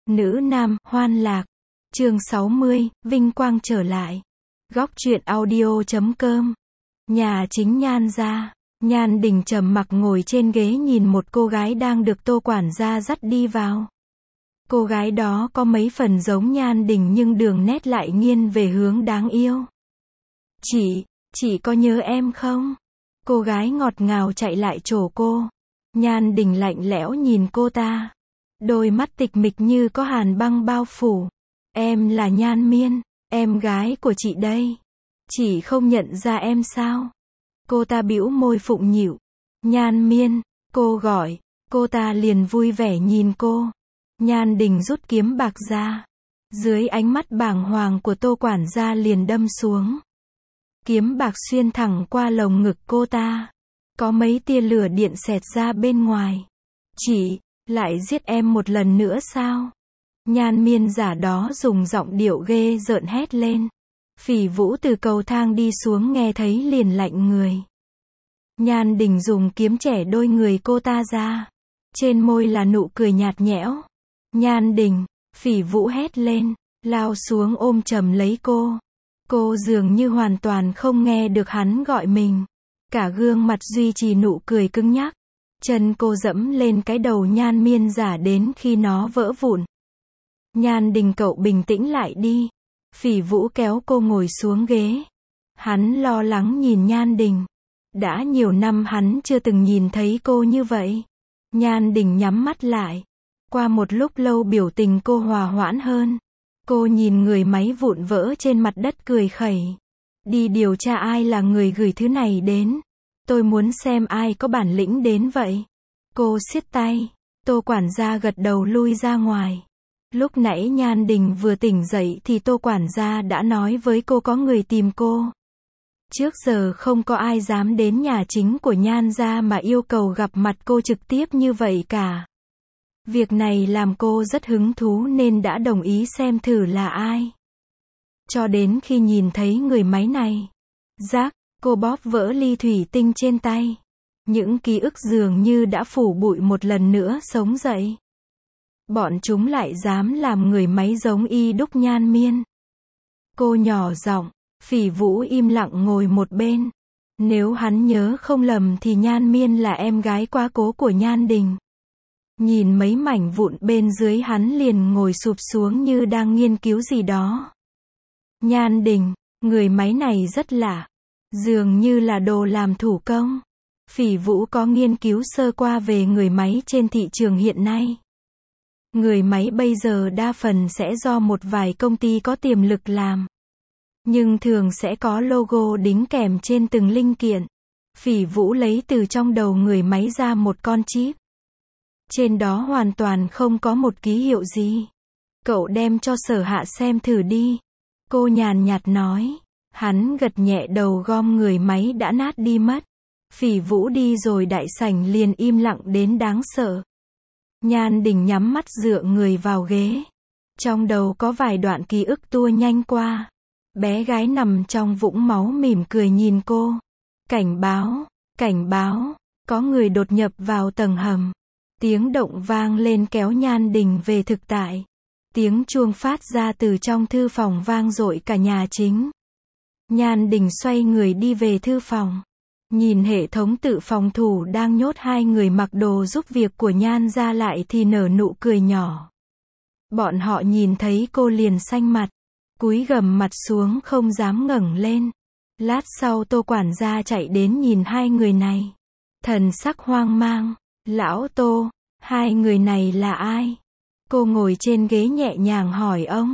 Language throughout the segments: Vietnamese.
Nữ nam, hoan lạc. Chương 60, vinh quang trở lại. Góc truyện audio.com. Nhà chính Nhan gia. Nhan Đình trầm mặc ngồi trên ghế nhìn một cô gái đang được Tô quản gia dắt đi vào. Cô gái đó có mấy phần giống Nhan Đình nhưng đường nét lại nghiêng về hướng đáng yêu. Chị có nhớ em không? Cô gái ngọt ngào chạy lại trổ cô. Nhan Đình lạnh lẽo nhìn cô ta. Đôi mắt tịch mịch như có hàn băng bao phủ. Em là Nhan Miên, em gái của chị đây. Chị không nhận ra em sao? Cô ta bĩu môi phụng nhịu. Nhan Miên, cô gọi. Cô ta liền vui vẻ nhìn cô. Nhan Đình rút kiếm bạc ra. Dưới ánh mắt bàng hoàng của Tô quản gia liền đâm xuống. Kiếm bạc xuyên thẳng qua lồng ngực cô ta. Có mấy tia lửa điện xẹt ra bên ngoài. Chị, lại giết em một lần nữa sao? Nhan Miên giả đó dùng giọng điệu ghê rợn hét lên. Phỉ Vũ từ cầu thang đi xuống nghe thấy liền lạnh người. Nhan Đình dùng kiếm chẻ đôi người cô ta ra. Trên môi là nụ cười nhạt nhẽo. Nhan Đình, Phỉ Vũ hét lên, lao xuống ôm chầm lấy cô. Cô dường như hoàn toàn không nghe được hắn gọi mình. Cả gương mặt duy trì nụ cười cứng nhắc. Chân cô dẫm lên cái đầu Nhan Miên giả đến khi nó vỡ vụn. Nhan Đình cậu bình tĩnh lại đi. Phỉ Vũ kéo cô ngồi xuống ghế. Hắn lo lắng nhìn Nhan Đình. Đã nhiều năm hắn chưa từng nhìn thấy cô như vậy. Nhan Đình nhắm mắt lại. Qua một lúc lâu biểu tình cô hòa hoãn hơn. Cô nhìn người máy vụn vỡ trên mặt đất cười khẩy. Đi điều tra ai là người gửi thứ này đến. Tôi muốn xem ai có bản lĩnh đến vậy. Cô siết tay. Tô quản gia gật đầu lui ra ngoài. Lúc nãy Nhan Đình vừa tỉnh dậy thì Tô quản gia đã nói với cô có người tìm cô. Trước giờ không có ai dám đến nhà chính của Nhan gia mà yêu cầu gặp mặt cô trực tiếp như vậy cả. Việc này làm cô rất hứng thú nên đã đồng ý xem thử là ai. Cho đến khi nhìn thấy người máy này. Rác, cô bóp vỡ ly thủy tinh trên tay. Những ký ức dường như đã phủ bụi một lần nữa sống dậy. Bọn chúng lại dám làm người máy giống y đúc Nhan Miên. Cô nhỏ giọng. Phỉ Vũ im lặng ngồi một bên. Nếu hắn nhớ không lầm thì Nhan Miên là em gái quá cố của Nhan Đình. Nhìn mấy mảnh vụn bên dưới hắn liền ngồi sụp xuống như đang nghiên cứu gì đó. Nhan Đình, người máy này rất lạ. Dường như là đồ làm thủ công. Phỉ Vũ có nghiên cứu sơ qua về người máy trên thị trường hiện nay. Người máy bây giờ đa phần sẽ do một vài công ty có tiềm lực làm. Nhưng thường sẽ có logo đính kèm trên từng linh kiện. Phỉ Vũ lấy từ trong đầu người máy ra một con chip. Trên đó hoàn toàn không có một ký hiệu gì. Cậu đem cho Sở Hạ xem thử đi. Cô nhàn nhạt nói. Hắn gật nhẹ đầu gom người máy đã nát đi mất. Phỉ Vũ đi rồi đại sảnh liền im lặng đến đáng sợ. Nhan Đình nhắm mắt dựa người vào ghế. Trong đầu có vài đoạn ký ức tua nhanh qua. Bé gái nằm trong vũng máu mỉm cười nhìn cô. Cảnh báo, có người đột nhập vào tầng hầm. Tiếng động vang lên kéo Nhan Đình về thực tại. Tiếng chuông phát ra từ trong thư phòng vang dội cả nhà chính. Nhan Đình xoay người đi về thư phòng. Nhìn hệ thống tự phòng thủ đang nhốt hai người mặc đồ giúp việc của Nhan gia lại thì nở nụ cười nhỏ. Bọn họ nhìn thấy cô liền xanh mặt. Cúi gằm mặt xuống không dám ngẩng lên. Lát sau Tô quản gia chạy đến nhìn hai người này. Thần sắc hoang mang. Lão Tô, hai người này là ai? Cô ngồi trên ghế nhẹ nhàng hỏi ông.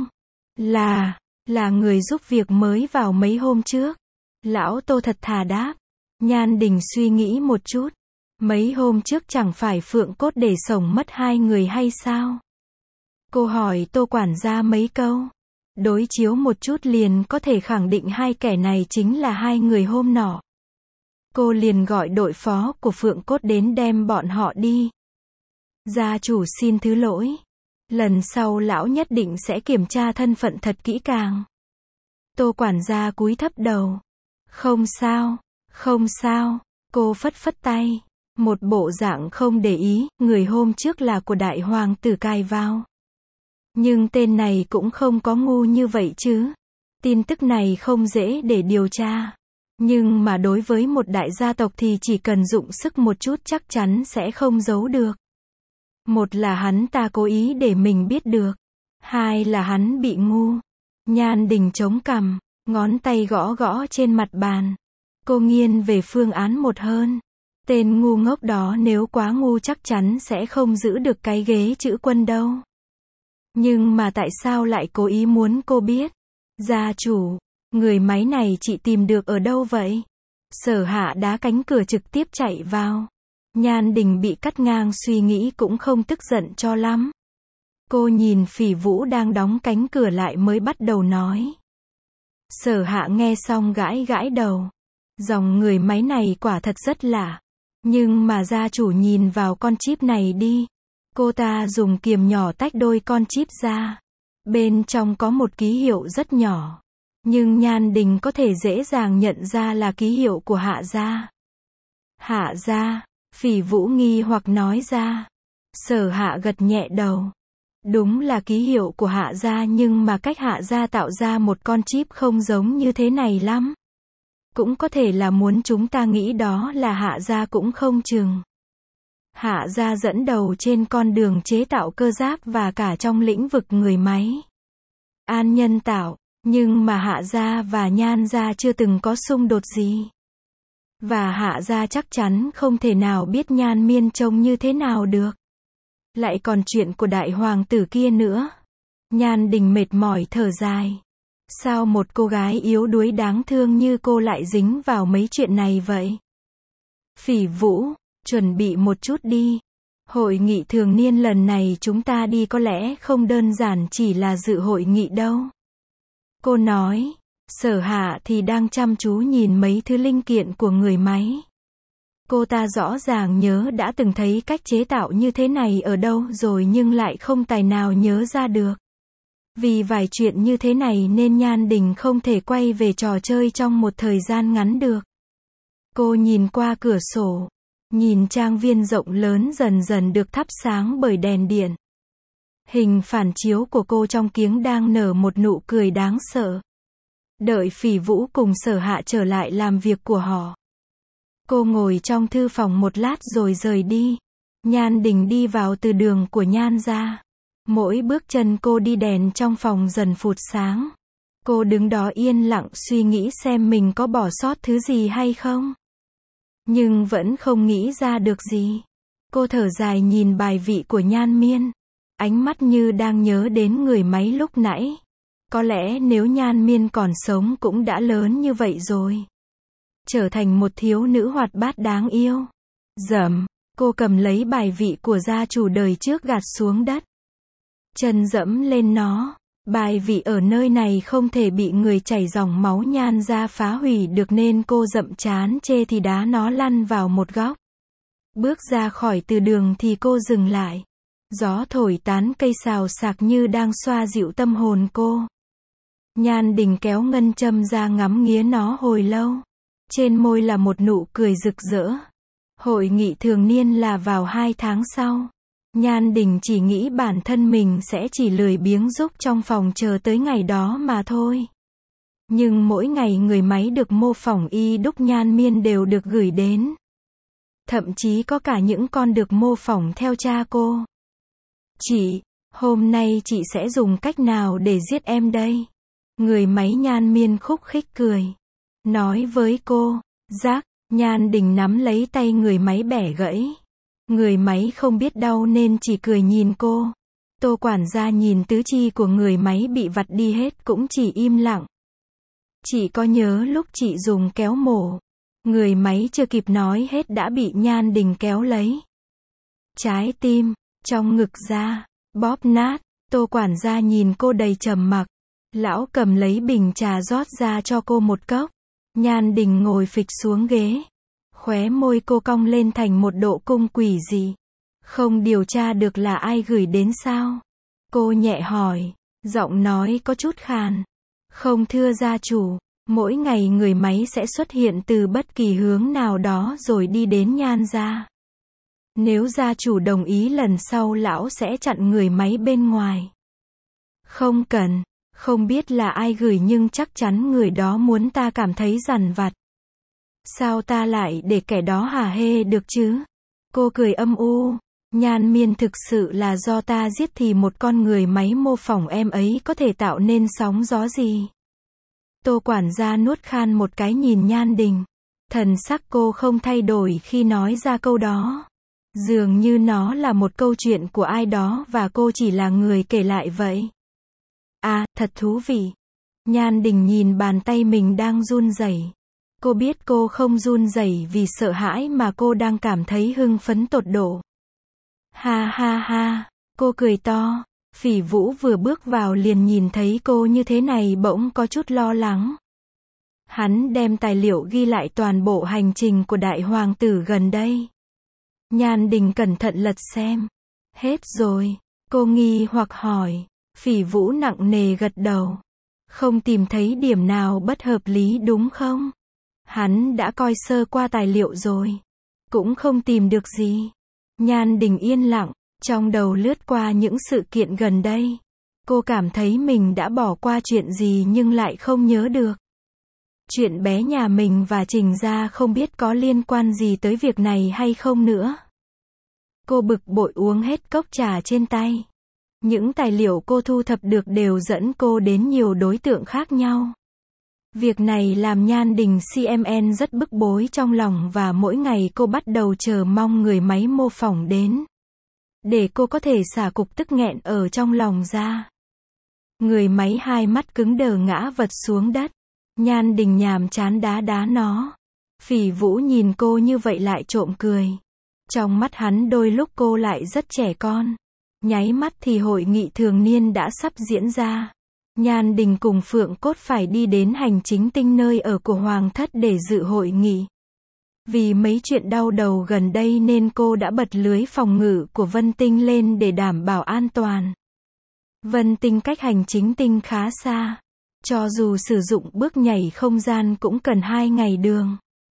Là người giúp việc mới vào mấy hôm trước. Lão Tô thật thà đáp. Nhan Đình suy nghĩ một chút. Mấy hôm trước chẳng phải Phượng Cốt để sổng mất hai người hay sao? Cô hỏi Tô quản gia mấy câu. Đối chiếu một chút liền có thể khẳng định hai kẻ này chính là hai người hôm nọ. Cô liền gọi đội phó của Phượng Cốt đến đem bọn họ đi. Gia chủ xin thứ lỗi. Lần sau lão nhất định sẽ kiểm tra thân phận thật kỹ càng. Tô quản gia cúi thấp đầu. Không sao. Cô phất phất tay. Một bộ dạng không để ý, người hôm trước là của đại hoàng tử cai vào. Nhưng tên này cũng không có ngu như vậy chứ. Tin tức này không dễ để điều tra. Nhưng mà đối với một đại gia tộc thì chỉ cần dụng sức một chút chắc chắn sẽ không giấu được. Một là hắn ta cố ý để mình biết được. Hai là hắn bị ngu. Nhan Đình chống cằm, ngón tay gõ gõ trên mặt bàn. Cô nghiêng về phương án một hơn. Tên ngu ngốc đó nếu quá ngu chắc chắn sẽ không giữ được cái ghế chữ quân đâu. Nhưng mà tại sao lại cố ý muốn cô biết? Gia chủ, người máy này chị tìm được ở đâu vậy? Sở Hạ đá cánh cửa trực tiếp chạy vào. Nhan Đình bị cắt ngang suy nghĩ cũng không tức giận cho lắm. Cô nhìn Phỉ Vũ đang đóng cánh cửa lại mới bắt đầu nói. Sở Hạ nghe xong gãi gãi đầu. Dòng người máy này quả thật rất lạ. Nhưng mà gia chủ nhìn vào con chip này đi. Cô ta dùng kiềm nhỏ tách đôi con chip ra. Bên trong có một ký hiệu rất nhỏ. Nhưng Nhan Đình có thể dễ dàng nhận ra là ký hiệu của Hạ gia. Hạ gia, Phỉ Vũ nghi hoặc nói ra. Sở Hạ gật nhẹ đầu. Đúng là ký hiệu của Hạ gia nhưng mà cách Hạ gia tạo ra một con chip không giống như thế này lắm. Cũng có thể là muốn chúng ta nghĩ đó là Hạ gia cũng không chừng. Hạ gia dẫn đầu trên con đường chế tạo cơ giáp và cả trong lĩnh vực người máy. An nhân tạo, nhưng mà Hạ gia và Nhan gia chưa từng có xung đột gì. Và Hạ gia chắc chắn không thể nào biết Nhan Miên trông như thế nào được. Lại còn chuyện của đại hoàng tử kia nữa. Nhan Đình mệt mỏi thở dài. Sao một cô gái yếu đuối đáng thương như cô lại dính vào mấy chuyện này vậy? Phỉ Vũ, chuẩn bị một chút đi. Hội nghị thường niên lần này chúng ta đi có lẽ không đơn giản chỉ là dự hội nghị đâu. Cô nói, Sở Hạ thì đang chăm chú nhìn mấy thứ linh kiện của người máy. Cô ta rõ ràng nhớ đã từng thấy cách chế tạo như thế này ở đâu rồi nhưng lại không tài nào nhớ ra được. Vì vài chuyện như thế này nên Nhan Đình không thể quay về trò chơi trong một thời gian ngắn được. Cô nhìn qua cửa sổ, nhìn trang viên rộng lớn dần dần được thắp sáng bởi đèn điện. Hình phản chiếu của cô trong kiếng đang nở một nụ cười đáng sợ. Đợi Phỉ Vũ cùng Sở Hạ trở lại làm việc của họ. Cô ngồi trong thư phòng một lát rồi rời đi. Nhan Đình đi vào từ đường của Nhan gia. Mỗi bước chân cô đi đèn trong phòng dần phụt sáng. Cô đứng đó yên lặng suy nghĩ xem mình có bỏ sót thứ gì hay không. Nhưng vẫn không nghĩ ra được gì. Cô thở dài nhìn bài vị của Nhan Miên. Ánh mắt như đang nhớ đến người máy lúc nãy. Có lẽ nếu Nhan Miên còn sống cũng đã lớn như vậy rồi. Trở thành một thiếu nữ hoạt bát đáng yêu. Dầm, cô cầm lấy bài vị của gia chủ đời trước gạt xuống đất. Chân dẫm lên nó. Bài vị ở nơi này không thể bị người chảy dòng máu Nhan gia phá hủy được nên cô dậm chán chê thì đá nó lăn vào một góc. Bước ra khỏi từ đường thì cô dừng lại. Gió thổi tán cây xào xạc như đang xoa dịu tâm hồn cô. Nhan Đình kéo ngân châm ra ngắm nghía nó hồi lâu. Trên môi là một nụ cười rực rỡ. Hội nghị thường niên là vào 2 tháng sau. Nhan Đình chỉ nghĩ bản thân mình sẽ chỉ lười biếng giúp trong phòng chờ tới ngày đó mà thôi. Nhưng mỗi ngày người máy được mô phỏng y đúc Nhan Miên đều được gửi đến. Thậm chí có cả những con được mô phỏng theo cha cô. Chị, hôm nay chị sẽ dùng cách nào để giết em đây? Người máy Nhan Miên khúc khích cười. Nói với cô, Giác, Nhan Đình nắm lấy tay người máy bẻ gãy. Người máy không biết đau nên chỉ cười nhìn cô. Tô quản gia nhìn tứ chi của người máy bị vặt đi hết cũng chỉ im lặng. Chị có nhớ lúc chị dùng kéo mổ. Người máy chưa kịp nói hết đã bị Nhan Đình kéo lấy. Trái tim, trong ngực ra, bóp nát. Tô quản gia nhìn cô đầy trầm mặc. Lão cầm lấy bình trà rót ra cho cô một cốc. Nhan Đình ngồi phịch xuống ghế. Khóe môi cô cong lên thành một độ cung quỷ dị. Không điều tra được là ai gửi đến sao? Cô nhẹ hỏi, giọng nói có chút khàn. Không thưa gia chủ, mỗi ngày người máy sẽ xuất hiện từ bất kỳ hướng nào đó rồi đi đến Nhan gia. Nếu gia chủ đồng ý lần sau lão sẽ chặn người máy bên ngoài. Không cần, không biết là ai gửi nhưng chắc chắn người đó muốn ta cảm thấy dằn vặt. Sao ta lại để kẻ đó hả hê được chứ? Cô cười âm u. Nhan Miên, thực sự là do ta giết thì một con người máy mô phỏng em ấy có thể tạo nên sóng gió gì? Tô quản gia nuốt khan một cái nhìn Nhan Đình. Thần sắc cô không thay đổi khi nói ra câu đó. Dường như nó là một câu chuyện của ai đó và cô chỉ là người kể lại vậy. À, thật thú vị. Nhan Đình nhìn bàn tay mình đang run rẩy. Cô biết cô không run rẩy vì sợ hãi mà cô đang cảm thấy hưng phấn tột độ. Ha ha ha, cô cười to. Phỉ Vũ vừa bước vào liền nhìn thấy cô như thế này bỗng có chút lo lắng. Hắn đem tài liệu ghi lại toàn bộ hành trình của đại hoàng tử gần đây. Nhan Đình cẩn thận lật xem. Hết rồi. Cô nghi hoặc hỏi. Phỉ Vũ nặng nề gật đầu. Không tìm thấy điểm nào bất hợp lý đúng không? Hắn đã coi sơ qua tài liệu rồi. Cũng không tìm được gì. Nhan Đình yên lặng, trong đầu lướt qua những sự kiện gần đây. Cô cảm thấy mình đã bỏ qua chuyện gì nhưng lại không nhớ được. Chuyện bé nhà mình và Trình gia không biết có liên quan gì tới việc này hay không nữa. Cô bực bội uống hết cốc trà trên tay. Những tài liệu cô thu thập được đều dẫn cô đến nhiều đối tượng khác nhau. Việc này làm Nhan Đình CMN rất bức bối trong lòng và mỗi ngày cô bắt đầu chờ mong người máy mô phỏng đến. Để cô có thể xả cục tức nghẹn ở trong lòng ra. Người máy hai mắt cứng đờ ngã vật xuống đất. Nhan Đình nhàm chán đá đá nó. Phỉ Vũ nhìn cô như vậy lại trộm cười. Trong mắt hắn đôi lúc cô lại rất trẻ con. Nháy mắt thì hội nghị thường niên đã sắp diễn ra. Nhan Đình cùng Phượng Cốt phải đi đến hành chính tinh nơi ở của Hoàng thất để dự hội nghị. Vì mấy chuyện đau đầu gần đây nên cô đã bật lưới phòng ngự của Vân Tinh lên để đảm bảo an toàn. Vân Tinh cách hành chính tinh khá xa. Cho dù sử dụng bước nhảy không gian cũng cần 2 ngày đường.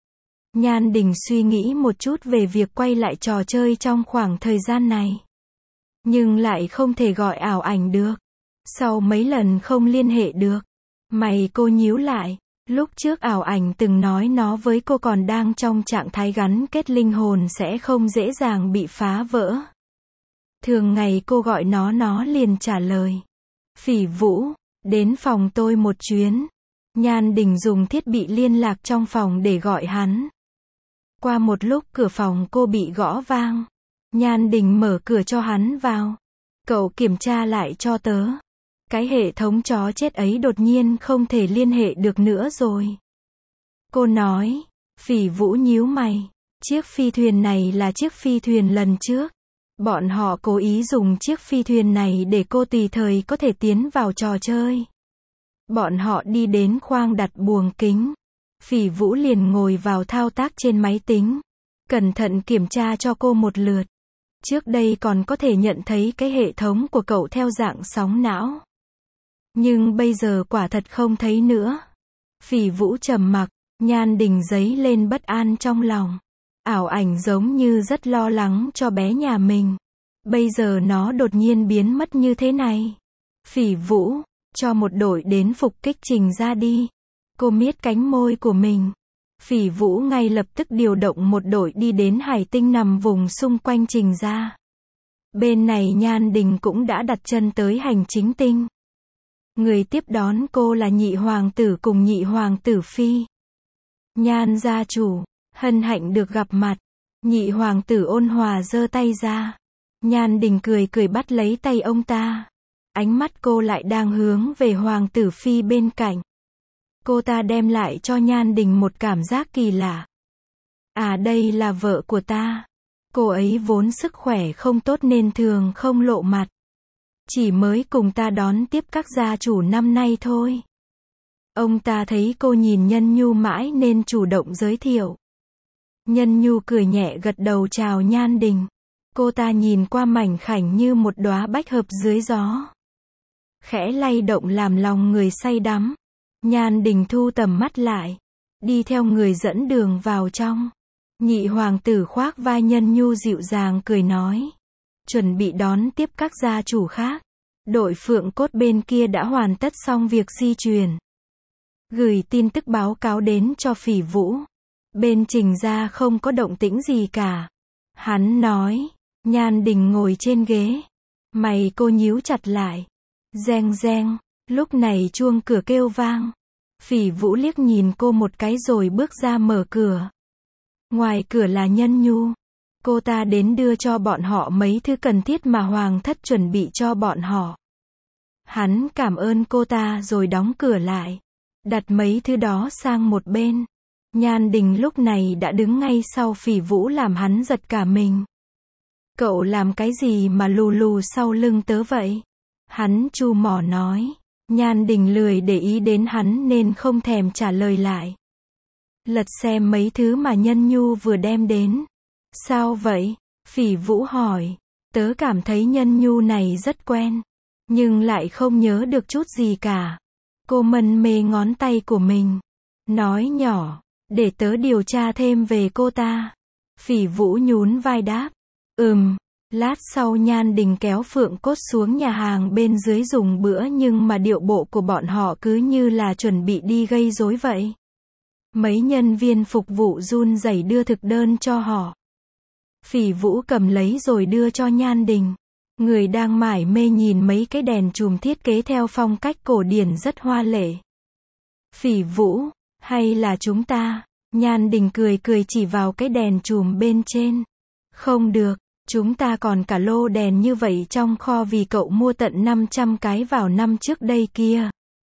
Nhan Đình suy nghĩ một chút về việc quay lại trò chơi trong khoảng thời gian này. Nhưng lại không thể gọi ảo ảnh được. Sau mấy lần không liên hệ được. Mày cô nhíu lại. Lúc trước ảo ảnh từng nói nó với cô còn đang trong trạng thái gắn kết linh hồn sẽ không dễ dàng bị phá vỡ. Thường ngày cô gọi nó liền trả lời. Phỉ Vũ, đến phòng tôi một chuyến. Nhan Đình dùng thiết bị liên lạc trong phòng để gọi hắn. Qua một lúc cửa phòng cô bị gõ vang. Nhan Đình mở cửa cho hắn vào. Cậu kiểm tra lại cho tớ. Cái hệ thống chó chết ấy đột nhiên không thể liên hệ được nữa rồi. Cô nói. Phỉ Vũ nhíu mày. Chiếc phi thuyền này là chiếc phi thuyền lần trước. Bọn họ cố ý dùng chiếc phi thuyền này để cô tùy thời có thể tiến vào trò chơi. Bọn họ đi đến khoang đặt buồng kính. Phỉ Vũ liền ngồi vào thao tác trên máy tính. Cẩn thận kiểm tra cho cô một lượt. Trước đây còn có thể nhận thấy cái hệ thống của cậu theo dạng sóng não. Nhưng bây giờ quả thật không thấy nữa. Phỉ Vũ trầm mặc, Nhan Đình dấy lên bất an trong lòng. Ảo ảnh giống như rất lo lắng cho bé nhà mình. Bây giờ nó đột nhiên biến mất như thế này. Phỉ Vũ, cho một đội đến phục kích Trình ra đi. Cô miết cánh môi của mình. Phỉ Vũ ngay lập tức điều động một đội đi đến hải tinh nằm vùng xung quanh Trình ra. Bên này Nhan Đình cũng đã đặt chân tới hành chính tinh. Người tiếp đón cô là nhị hoàng tử cùng nhị hoàng tử phi. Nhan gia chủ, hân hạnh được gặp mặt. Nhị hoàng tử ôn hòa giơ tay ra. Nhan Đình cười cười bắt lấy tay ông ta. Ánh mắt cô lại đang hướng về hoàng tử phi bên cạnh. Cô ta đem lại cho Nhan Đình một cảm giác kỳ lạ. À, đây là vợ của ta. Cô ấy vốn sức khỏe không tốt nên thường không lộ mặt. Chỉ mới cùng ta đón tiếp các gia chủ năm nay thôi. Ông ta thấy cô nhìn Nhân Nhu mãi nên chủ động giới thiệu. Nhân Nhu cười nhẹ gật đầu chào Nhan Đình. Cô ta nhìn qua mảnh khảnh như một đóa bách hợp dưới gió. Khẽ lay động làm lòng người say đắm. Nhan Đình thu tầm mắt lại. Đi theo người dẫn đường vào trong. Nhị hoàng tử khoác vai Nhân Nhu dịu dàng cười nói. Chuẩn bị đón tiếp các gia chủ khác. Đội Phượng Cốt bên kia đã hoàn tất xong việc di chuyển. Gửi tin tức báo cáo đến cho Phỉ Vũ. Bên Trình gia không có động tĩnh gì cả. Hắn nói. Nhan Đình ngồi trên ghế. Mày cô nhíu chặt lại. Reng reng. Lúc này chuông cửa kêu vang. Phỉ Vũ liếc nhìn cô một cái rồi bước ra mở cửa. Ngoài cửa là Nhân Nhu. Cô ta đến đưa cho bọn họ mấy thứ cần thiết mà Hoàng thất chuẩn bị cho bọn họ. Hắn cảm ơn cô ta rồi đóng cửa lại. Đặt mấy thứ đó sang một bên. Nhan Đình lúc này đã đứng ngay sau Phỉ Vũ làm hắn giật cả mình. Cậu làm cái gì mà lù lù sau lưng tớ vậy? Hắn chu mỏ nói. Nhan Đình lười để ý đến hắn nên không thèm trả lời lại. Lật xem mấy thứ mà Nhân Nhu vừa đem đến. Sao vậy? Phỉ Vũ hỏi. Tớ cảm thấy Nhân Nhu này rất quen. Nhưng lại không nhớ được chút gì cả. Cô mân mê ngón tay của mình. Nói nhỏ. Để tớ điều tra thêm về cô ta. Phỉ Vũ nhún vai đáp. Lát sau Nhan Đình kéo Phượng Cốt xuống nhà hàng bên dưới dùng bữa nhưng mà điệu bộ của bọn họ cứ như là chuẩn bị đi gây rối vậy. Mấy nhân viên phục vụ run rẩy đưa thực đơn cho họ. Phỉ Vũ cầm lấy rồi đưa cho Nhan Đình. Người đang mải mê nhìn mấy cái đèn chùm thiết kế theo phong cách cổ điển rất hoa lệ. Phỉ Vũ, hay là chúng ta? Nhan Đình cười cười chỉ vào cái đèn chùm bên trên. Không được, chúng ta còn cả lô đèn như vậy trong kho vì cậu mua tận 500 cái vào năm trước đây kia.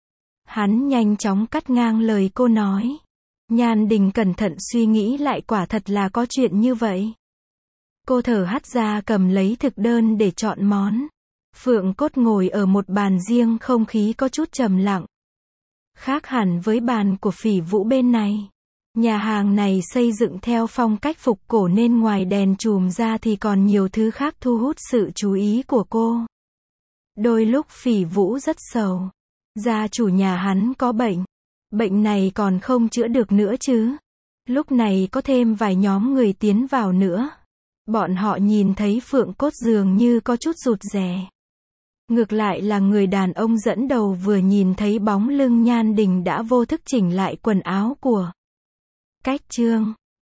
Hắn nhanh chóng cắt ngang lời cô nói. Nhan Đình cẩn thận suy nghĩ lại quả thật là có chuyện như vậy. Cô thở hắt ra cầm lấy thực đơn để chọn món. Phượng Cốt ngồi ở một bàn riêng không khí có chút trầm lặng. Khác hẳn với bàn của Phỉ Vũ bên này. Nhà hàng này xây dựng theo phong cách phục cổ nên ngoài đèn chùm ra thì còn nhiều thứ khác thu hút sự chú ý của cô. Đôi lúc Phỉ Vũ rất sầu. Gia chủ nhà hắn có bệnh. Bệnh này còn không chữa được nữa chứ. Lúc này có thêm vài nhóm người tiến vào nữa. Bọn họ nhìn thấy Phượng Cốt dường như có chút rụt rè. Ngược lại là người đàn ông dẫn đầu vừa nhìn thấy bóng lưng Nhan Đình đã vô thức chỉnh lại quần áo của cách chương.